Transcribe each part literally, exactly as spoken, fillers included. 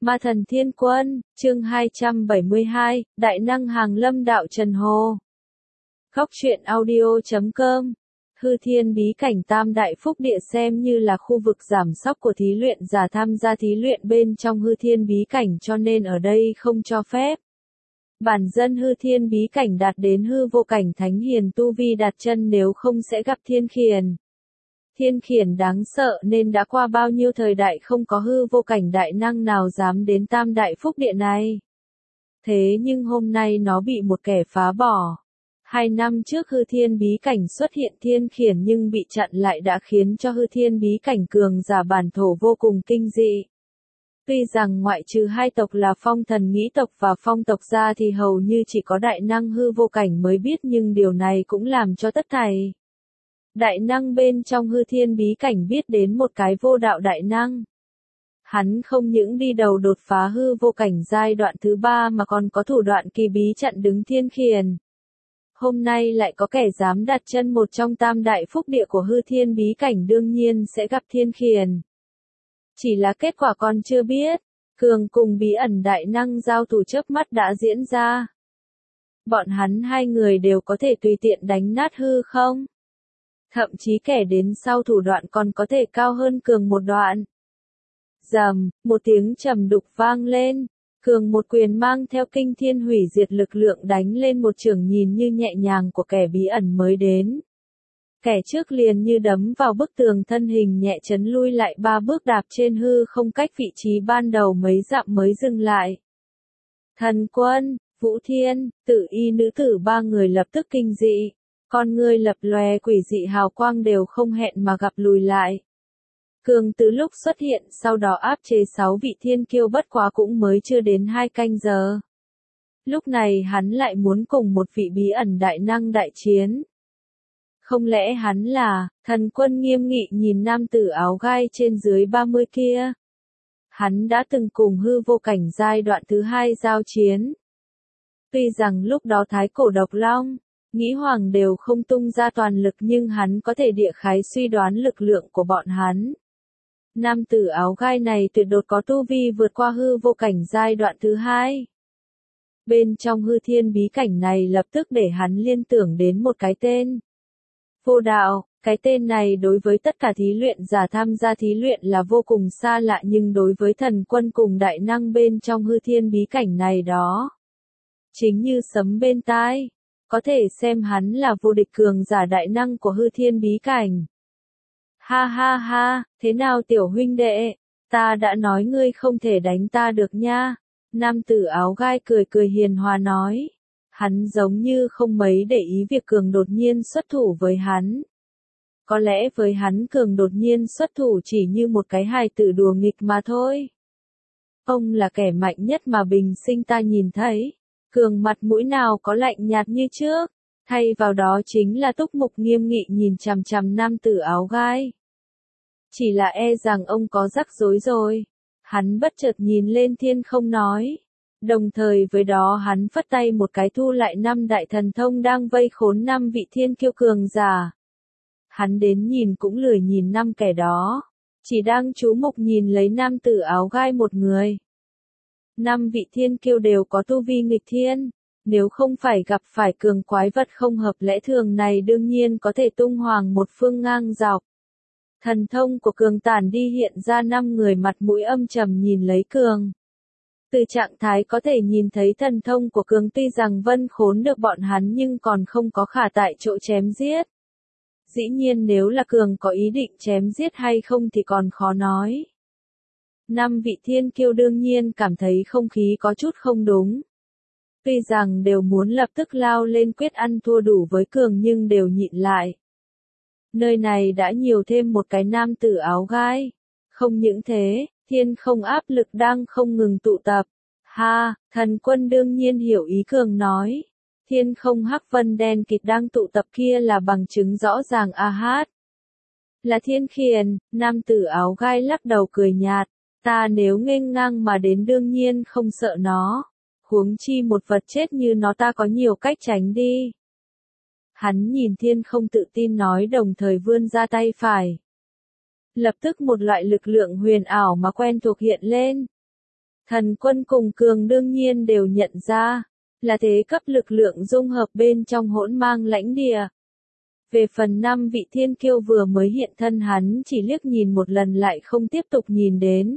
Ma thần thiên quân, chương hai trăm bảy mươi hai, Đại năng hàng lâm đạo Trần Hồ. Góc truyện audio chấm com. Hư Thiên bí cảnh Tam Đại Phúc Địa xem như là khu vực giảm sóc của thí luyện giả tham gia thí luyện bên trong Hư Thiên bí cảnh, cho nên ở đây không cho phép bản dân Hư Thiên bí cảnh đạt đến hư vô cảnh thánh hiền tu vi đạt chân, nếu không sẽ gặp thiên khiển. Thiên khiển đáng sợ nên đã qua bao nhiêu thời đại không có hư vô cảnh đại năng nào dám đến Tam Đại Phúc Địa này. Thế nhưng hôm nay nó bị một kẻ phá bỏ. Hai năm trước Hư Thiên bí cảnh xuất hiện thiên khiển nhưng bị chặn lại đã khiến cho Hư Thiên bí cảnh cường giả bản thổ vô cùng kinh dị. Tuy rằng ngoại trừ hai tộc là Phong Thần Nghĩ tộc và Phong tộc ra thì hầu như chỉ có đại năng hư vô cảnh mới biết, nhưng điều này cũng làm cho tất thảy đại năng bên trong Hư Thiên bí cảnh biết đến một cái vô đạo đại năng. Hắn không những đi đầu đột phá hư vô cảnh giai đoạn thứ ba mà còn có thủ đoạn kỳ bí chặn đứng thiên khiển. Hôm nay lại có kẻ dám đặt chân một trong Tam Đại Phúc Địa của Hư Thiên bí cảnh, đương nhiên sẽ gặp thiên khiển. Chỉ là kết quả còn chưa biết, cường cùng bí ẩn đại năng giao thủ chớp mắt đã diễn ra. Bọn hắn hai người đều có thể tùy tiện đánh nát hư không. Thậm chí kẻ đến sau thủ đoạn còn có thể cao hơn cường một đoạn. Rầm, một tiếng trầm đục vang lên, cường một quyền mang theo kinh thiên hủy diệt lực lượng đánh lên một chưởng nhìn như nhẹ nhàng của kẻ bí ẩn mới đến. Kẻ trước liền như đấm vào bức tường, thân hình nhẹ chấn lui lại ba bước, đạp trên hư không cách vị trí ban đầu mấy dặm mới dừng lại. Thần Quân, Vũ Thiên, Tử Y nữ tử ba người lập tức kinh dị. Con ngươi lập lòe quỷ dị hào quang, đều không hẹn mà gặp lùi lại. Cường từ lúc xuất hiện sau đó áp chế sáu vị thiên kiêu bất quá cũng mới chưa đến hai canh giờ. Lúc này hắn lại muốn cùng một vị bí ẩn đại năng đại chiến. Không lẽ hắn là Thần Quân? Nghiêm nghị nhìn nam tử áo gai trên dưới ba mươi kia. Hắn đã từng cùng hư vô cảnh giai đoạn thứ hai giao chiến. Tuy rằng lúc đó Thái Cổ Độc Long, Nghĩ Hoàng đều không tung ra toàn lực, nhưng hắn có thể địa khái suy đoán lực lượng của bọn hắn. Nam tử áo gai này tuyệt đột có tu vi vượt qua hư vô cảnh giai đoạn thứ hai. Bên trong Hư Thiên bí cảnh này lập tức để hắn liên tưởng đến một cái tên. Vô đạo. Cái tên này đối với tất cả thí luyện giả tham gia thí luyện là vô cùng xa lạ, nhưng đối với Thần Quân cùng đại năng bên trong Hư Thiên bí cảnh này đó, chính như sấm bên tai. Có thể xem hắn là vô địch cường giả đại năng của Hư Thiên bí cảnh. Ha ha ha, thế nào tiểu huynh đệ, ta đã nói ngươi không thể đánh ta được nha. Nam tử áo gai cười cười hiền hòa nói. Hắn giống như không mấy để ý việc cường đột nhiên xuất thủ với hắn. Có lẽ với hắn cường đột nhiên xuất thủ chỉ như một cái hài tử đùa nghịch mà thôi. Ông là kẻ mạnh nhất mà bình sinh ta nhìn thấy. Cường mặt mũi nào có lạnh nhạt như trước, thay vào đó chính là túc mục nghiêm nghị nhìn chằm chằm nam tử áo gai. Chỉ là e rằng ông có rắc rối rồi. Hắn bất chợt nhìn lên thiên không nói. Đồng thời với đó hắn phất tay một cái thu lại năm đại thần thông đang vây khốn năm vị thiên kiêu cường giả. Hắn đến nhìn cũng lười nhìn năm kẻ đó, chỉ đang chú mục nhìn lấy nam tử áo gai một người. Năm vị thiên kiêu đều có tu vi nghịch thiên, nếu không phải gặp phải cường quái vật không hợp lẽ thường này đương nhiên có thể tung hoành một phương ngang dọc. Thần thông của cường tản đi hiện ra, năm người mặt mũi âm trầm nhìn lấy cường. Từ trạng thái có thể nhìn thấy thần thông của cường tuy rằng vân khốn được bọn hắn nhưng còn không có khả tại chỗ chém giết. Dĩ nhiên nếu là cường có ý định chém giết hay không thì còn khó nói. Năm vị thiên kiêu đương nhiên cảm thấy không khí có chút không đúng. Tuy rằng đều muốn lập tức lao lên quyết ăn thua đủ với cường nhưng đều nhịn lại. Nơi này đã nhiều thêm một cái nam tử áo gai. Không những thế, thiên không áp lực đang không ngừng tụ tập. Ha, Thần Quân đương nhiên hiểu ý cường nói. Thiên không hắc vân đen kịt đang tụ tập kia là bằng chứng rõ ràng. A hát. Là thiên khiển. Nam tử áo gai lắc đầu cười nhạt. Ta nếu nghênh ngang mà đến đương nhiên không sợ nó. Huống chi một vật chết như nó ta có nhiều cách tránh đi. Hắn nhìn thiên không tự tin nói, đồng thời vươn ra tay phải. Lập tức một loại lực lượng huyền ảo mà quen thuộc hiện lên. Thần Quân cùng Cường đương nhiên đều nhận ra, là thế cấp lực lượng dung hợp bên trong hỗn mang lãnh địa. Về phần năm vị thiên kiêu vừa mới hiện thân hắn chỉ liếc nhìn một lần lại không tiếp tục nhìn đến.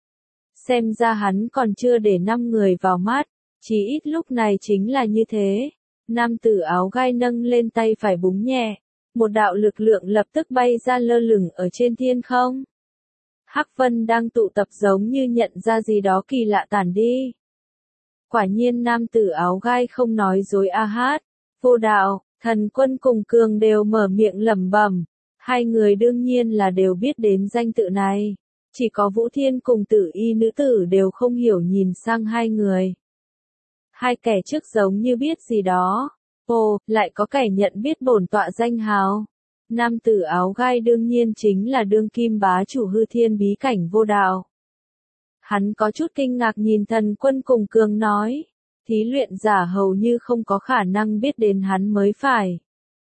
Xem ra hắn còn chưa để năm người vào mắt, chỉ ít lúc này chính là như thế. Nam tử áo gai nâng lên tay phải búng nhẹ, một đạo lực lượng lập tức bay ra lơ lửng ở trên thiên không. Hắc Vân đang tụ tập giống như nhận ra gì đó kỳ lạ tản đi. Quả nhiên nam tử áo gai không nói dối a hát. Vô Đạo, Thần Quân cùng Cường đều mở miệng lẩm bẩm. Hai người đương nhiên là đều biết đến danh tự này. Chỉ có Vũ Thiên cùng Tử Y nữ tử đều không hiểu nhìn sang hai người. Hai kẻ trước giống như biết gì đó. Ồ, lại có kẻ nhận biết bổn tọa danh hào. Nam tử áo gai đương nhiên chính là đương kim bá chủ hư thiên bí cảnh Vô Đạo. Hắn có chút kinh ngạc nhìn Thần Quân cùng Cường nói. Thí luyện giả hầu như không có khả năng biết đến hắn mới phải.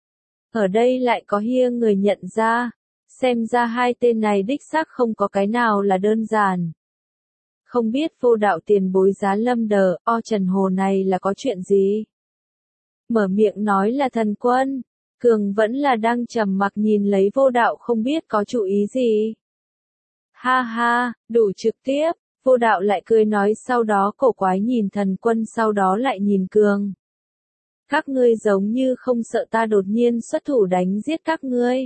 Ở đây lại có hia người nhận ra. Xem ra hai tên này đích xác không có cái nào là đơn giản. Không biết Vô Đạo tiền bối giá lâm đờ, o trần hồ này là có chuyện gì? Mở miệng nói là Thần Quân. Cường vẫn là đang trầm mặc nhìn lấy Vô Đạo không biết có chủ ý gì. Ha ha, đủ trực tiếp. Vô Đạo lại cười nói sau đó cổ quái nhìn Thần Quân sau đó lại nhìn Cường. Các ngươi giống như không sợ ta đột nhiên xuất thủ đánh giết các ngươi.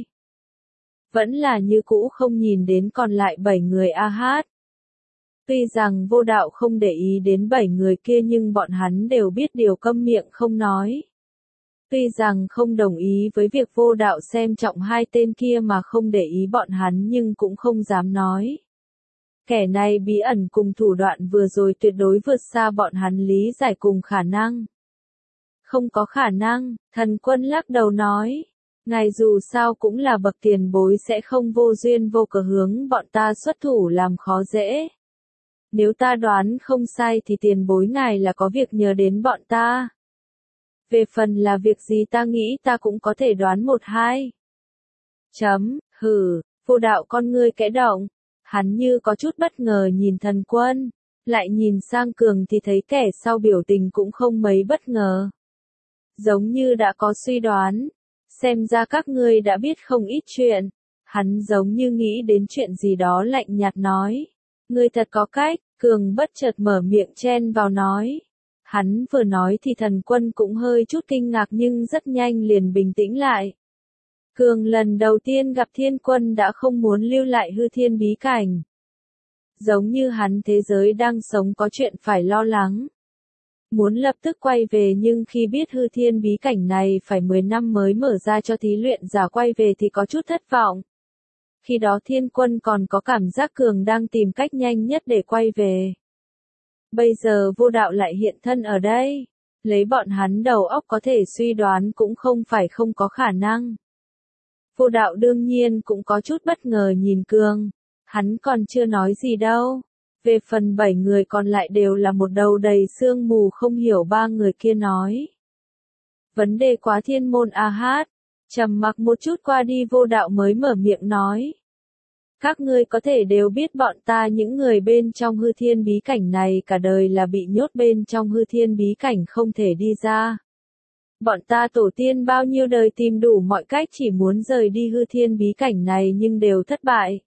Vẫn là như cũ không nhìn đến còn lại bảy người a hát. Tuy rằng Vô Đạo không để ý đến bảy người kia nhưng bọn hắn đều biết điều câm miệng không nói. Tuy rằng không đồng ý với việc Vô Đạo xem trọng hai tên kia mà không để ý bọn hắn nhưng cũng không dám nói. Kẻ này bí ẩn cùng thủ đoạn vừa rồi tuyệt đối vượt xa bọn hắn lý giải cùng khả năng. Không có khả năng, Thần Quân lắc đầu nói. Ngài dù sao cũng là bậc tiền bối sẽ không vô duyên vô cớ hướng bọn ta xuất thủ làm khó dễ. Nếu ta đoán không sai thì tiền bối ngài là có việc nhờ đến bọn ta. Về phần là việc gì ta nghĩ ta cũng có thể đoán một hai. Chấm, hừ, Vô Đạo con ngươi kẽ động. Hắn như có chút bất ngờ nhìn Thần Quân. Lại nhìn sang Cường thì thấy kẻ sau biểu tình cũng không mấy bất ngờ. Giống như đã có suy đoán. Xem ra các ngươi đã biết không ít chuyện. Hắn giống như nghĩ đến chuyện gì đó lạnh nhạt nói. Ngươi thật có cách, Cường bất chợt mở miệng chen vào nói. Hắn vừa nói thì Thần Quân cũng hơi chút kinh ngạc nhưng rất nhanh liền bình tĩnh lại. Cường lần đầu tiên gặp Thiên Quân đã không muốn lưu lại hư thiên bí cảnh. Giống như hắn thế giới đang sống có chuyện phải lo lắng. Muốn lập tức quay về nhưng khi biết hư thiên bí cảnh này phải mười năm mới mở ra cho thí luyện giả quay về thì có chút thất vọng. Khi đó Thiên Quân còn có cảm giác Cường đang tìm cách nhanh nhất để quay về. Bây giờ Vô Đạo lại hiện thân ở đây. Lấy bọn hắn đầu óc có thể suy đoán cũng không phải không có khả năng. Vô Đạo đương nhiên cũng có chút bất ngờ nhìn Cường. Hắn còn chưa nói gì đâu. Về phần bảy người còn lại đều là một đầu đầy sương mù không hiểu ba người kia nói. Vấn đề quá thiên môn a hát. Trầm mặc một chút qua đi Vô Đạo mới mở miệng nói. Các ngươi có thể đều biết bọn ta những người bên trong hư thiên bí cảnh này cả đời là bị nhốt bên trong hư thiên bí cảnh không thể đi ra. Bọn ta tổ tiên bao nhiêu đời tìm đủ mọi cách chỉ muốn rời đi hư thiên bí cảnh này nhưng đều thất bại.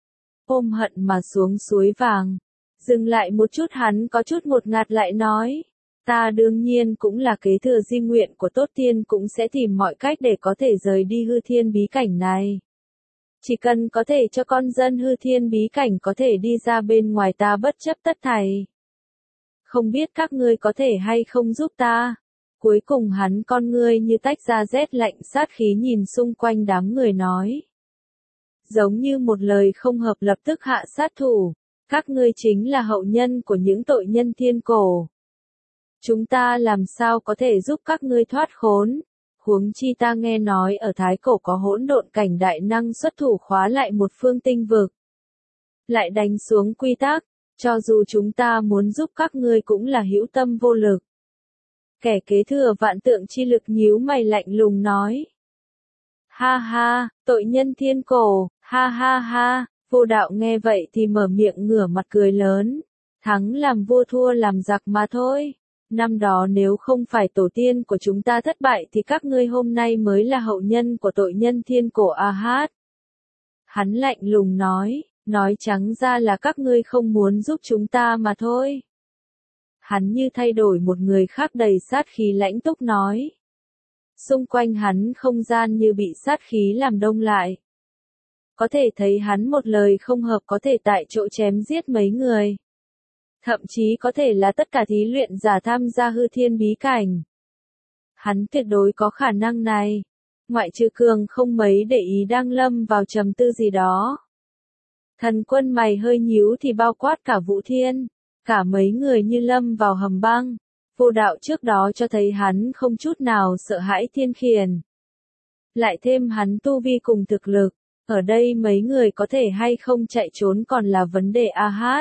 Ôm hận mà xuống suối vàng. Dừng lại một chút hắn có chút ngột ngạt lại nói. Ta đương nhiên cũng là kế thừa di nguyện của Tốt Tiên cũng sẽ tìm mọi cách để có thể rời đi hư thiên bí cảnh này. Chỉ cần có thể cho con dân hư thiên bí cảnh có thể đi ra bên ngoài ta bất chấp tất thảy. Không biết các ngươi có thể hay không giúp ta. Cuối cùng hắn con ngươi như tách ra rét lạnh sát khí nhìn xung quanh đám người nói. Giống như một lời không hợp lập tức hạ sát thủ. Các ngươi chính là hậu nhân của những tội nhân thiên cổ. Chúng ta làm sao có thể giúp các ngươi thoát khốn. Huống chi ta nghe nói ở Thái Cổ có hỗn độn cảnh đại năng xuất thủ khóa lại một phương tinh vực. Lại đánh xuống quy tắc, cho dù chúng ta muốn giúp các ngươi cũng là hữu tâm vô lực. Kẻ kế thừa vạn tượng chi lực nhíu mày lạnh lùng nói. Ha ha, tội nhân thiên cổ, ha ha ha, Vô Đạo nghe vậy thì mở miệng ngửa mặt cười lớn. Thắng làm vua thua làm giặc mà thôi. Năm đó nếu không phải tổ tiên của chúng ta thất bại thì các ngươi hôm nay mới là hậu nhân của tội nhân thiên cổ A-hát. Hắn lạnh lùng nói, nói trắng ra là các ngươi không muốn giúp chúng ta mà thôi. Hắn như thay đổi một người khác đầy sát khí lãnh túc nói. Xung quanh hắn không gian như bị sát khí làm đông lại. Có thể thấy hắn một lời không hợp có thể tại chỗ chém giết mấy người. Thậm chí có thể là tất cả thí luyện giả tham gia hư thiên bí cảnh. Hắn tuyệt đối có khả năng này. Ngoại trừ Cường không mấy để ý đang lâm vào trầm tư gì đó. Thần Quân mày hơi nhíu thì bao quát cả Vũ Thiên. Cả mấy người như lâm vào hầm băng. Vô đạo trước đó cho thấy hắn không chút nào sợ hãi thiên khiển. Lại thêm hắn tu vi cùng thực lực. Ở đây mấy người có thể hay không chạy trốn còn là vấn đề A-hát.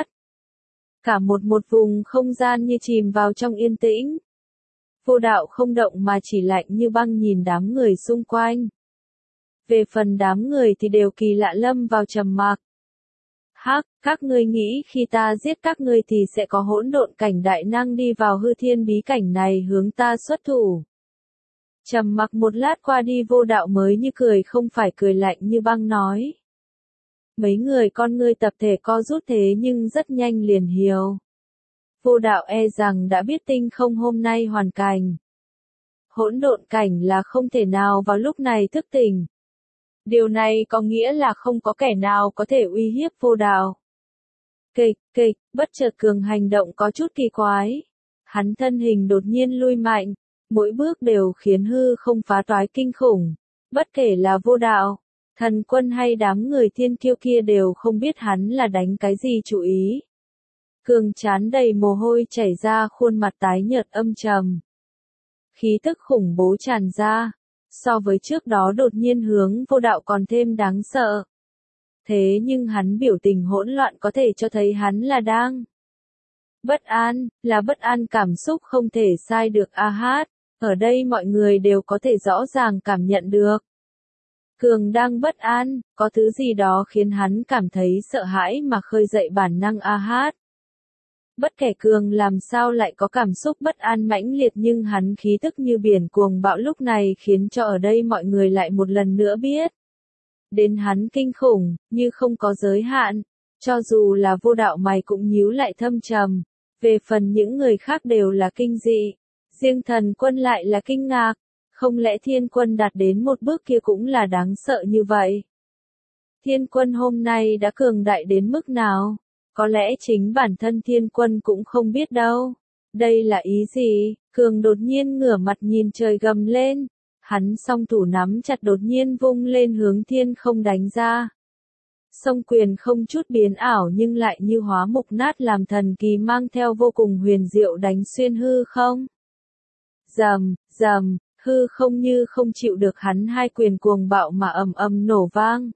Cả một một vùng không gian như chìm vào trong yên tĩnh. Vô đạo không động mà chỉ lạnh như băng nhìn đám người xung quanh. Về phần đám người thì đều kỳ lạ lâm vào trầm mặc. Hắc, các ngươi nghĩ khi ta giết các ngươi thì sẽ có hỗn độn cảnh đại năng đi vào hư thiên bí cảnh này hướng ta xuất thủ. Trầm mặc một lát qua đi vô đạo mới như cười không phải cười lạnh như băng nói. Mấy người con ngươi tập thể co rút thế nhưng rất nhanh liền hiểu. Vô đạo e rằng đã biết tinh không hôm nay hoàn cảnh. Hỗn độn cảnh là không thể nào vào lúc này thức tỉnh. Điều này có nghĩa là không có kẻ nào có thể uy hiếp vô đạo. Kịch, kịch, bất chợt Cường hành động có chút kỳ quái. Hắn thân hình đột nhiên lui mạnh, mỗi bước đều khiến hư không phá toái kinh khủng. Bất kể là vô đạo, Thần Quân hay đám người thiên kiêu kia đều không biết hắn là đánh cái gì chủ ý. Cường chán đầy mồ hôi chảy ra khuôn mặt tái nhợt âm trầm. Khí tức khủng bố tràn ra, so với trước đó đột nhiên hướng vô đạo còn thêm đáng sợ. Thế nhưng hắn biểu tình hỗn loạn có thể cho thấy hắn là đang bất an, là bất an cảm xúc không thể sai được A-hát. Ở đây mọi người đều có thể rõ ràng cảm nhận được. Cường đang bất an, có thứ gì đó khiến hắn cảm thấy sợ hãi mà khơi dậy bản năng A-hát. Bất kể Cường làm sao lại có cảm xúc bất an mãnh liệt nhưng hắn khí tức như biển cuồng bạo lúc này khiến cho ở đây mọi người lại một lần nữa biết. Đến hắn kinh khủng, như không có giới hạn, cho dù là vô đạo mày cũng nhíu lại thâm trầm. Về phần những người khác đều là kinh dị, riêng Thần Quân lại là kinh ngạc. Không lẽ Thiên Quân đạt đến một bước kia cũng là đáng sợ như vậy? Thiên Quân hôm nay đã cường đại đến mức nào? Có lẽ chính bản thân Thiên Quân cũng không biết đâu. Đây là ý gì? Cường đột nhiên ngửa mặt nhìn trời gầm lên. Hắn song thủ nắm chặt đột nhiên vung lên hướng thiên không đánh ra. Song quyền không chút biến ảo nhưng lại như hóa mục nát làm thần kỳ mang theo vô cùng huyền diệu đánh xuyên hư không. Rầm, rầm, hư không như không chịu được hắn hai quyền cuồng bạo mà ầm ầm nổ vang.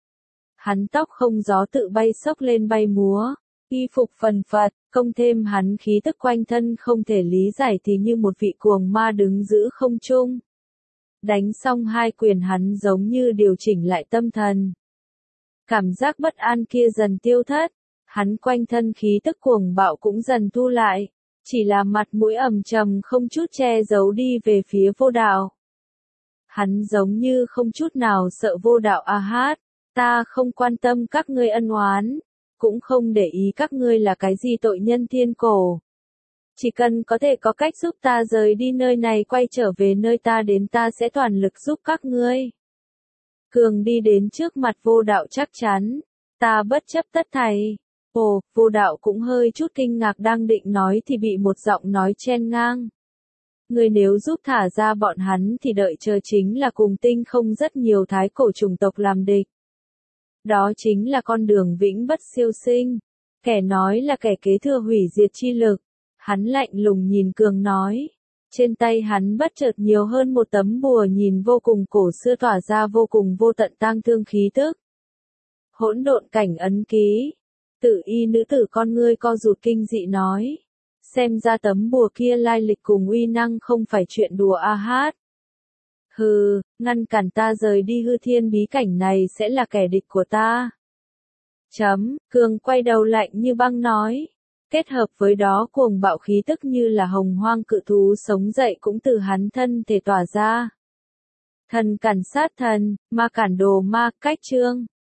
Hắn tóc không gió tự bay xốc lên bay múa, y phục phần phật, công thêm hắn khí tức quanh thân không thể lý giải thì như một vị cuồng ma đứng giữ không trung. Đánh xong hai quyền hắn giống như điều chỉnh lại tâm thần. Cảm giác bất an kia dần tiêu thất, hắn quanh thân khí tức cuồng bạo cũng dần thu lại, chỉ là mặt mũi ẩm trầm không chút che giấu đi về phía vô đạo. Hắn giống như không chút nào sợ vô đạo A-hát, ta không quan tâm các ngươi ân oán, cũng không để ý các ngươi là cái gì tội nhân thiên cổ. Chỉ cần có thể có cách giúp ta rời đi nơi này quay trở về nơi ta đến ta sẽ toàn lực giúp các ngươi. Cường đi đến trước mặt vô đạo chắc chắn, ta bất chấp tất thảy. Ồ, vô đạo cũng hơi chút kinh ngạc đang định nói thì bị một giọng nói chen ngang. Người nếu giúp thả ra bọn hắn thì đợi chờ chính là cùng tinh không rất nhiều thái cổ chủng tộc làm địch. Đó chính là con đường vĩnh bất siêu sinh. Kẻ nói là kẻ kế thừa hủy diệt chi lực. Hắn lạnh lùng nhìn Cường nói. Trên tay hắn bất chợt nhiều hơn một tấm bùa nhìn vô cùng cổ xưa tỏa ra vô cùng vô tận tang thương khí tức. Hỗn độn cảnh ấn ký. Tự y nữ tử con ngươi co rụt kinh dị nói. Xem ra tấm bùa kia lai lịch cùng uy năng không phải chuyện đùa A-hát. Hừ, ngăn cản ta rời đi hư thiên bí cảnh này sẽ là kẻ địch của ta. Chấm, Cường quay đầu lạnh như băng nói. Kết hợp với đó cuồng bạo khí tức như là hồng hoang cự thú sống dậy cũng từ hắn thân thể tỏa ra. Thần cản sát thần, ma cản đồ ma, cách chương.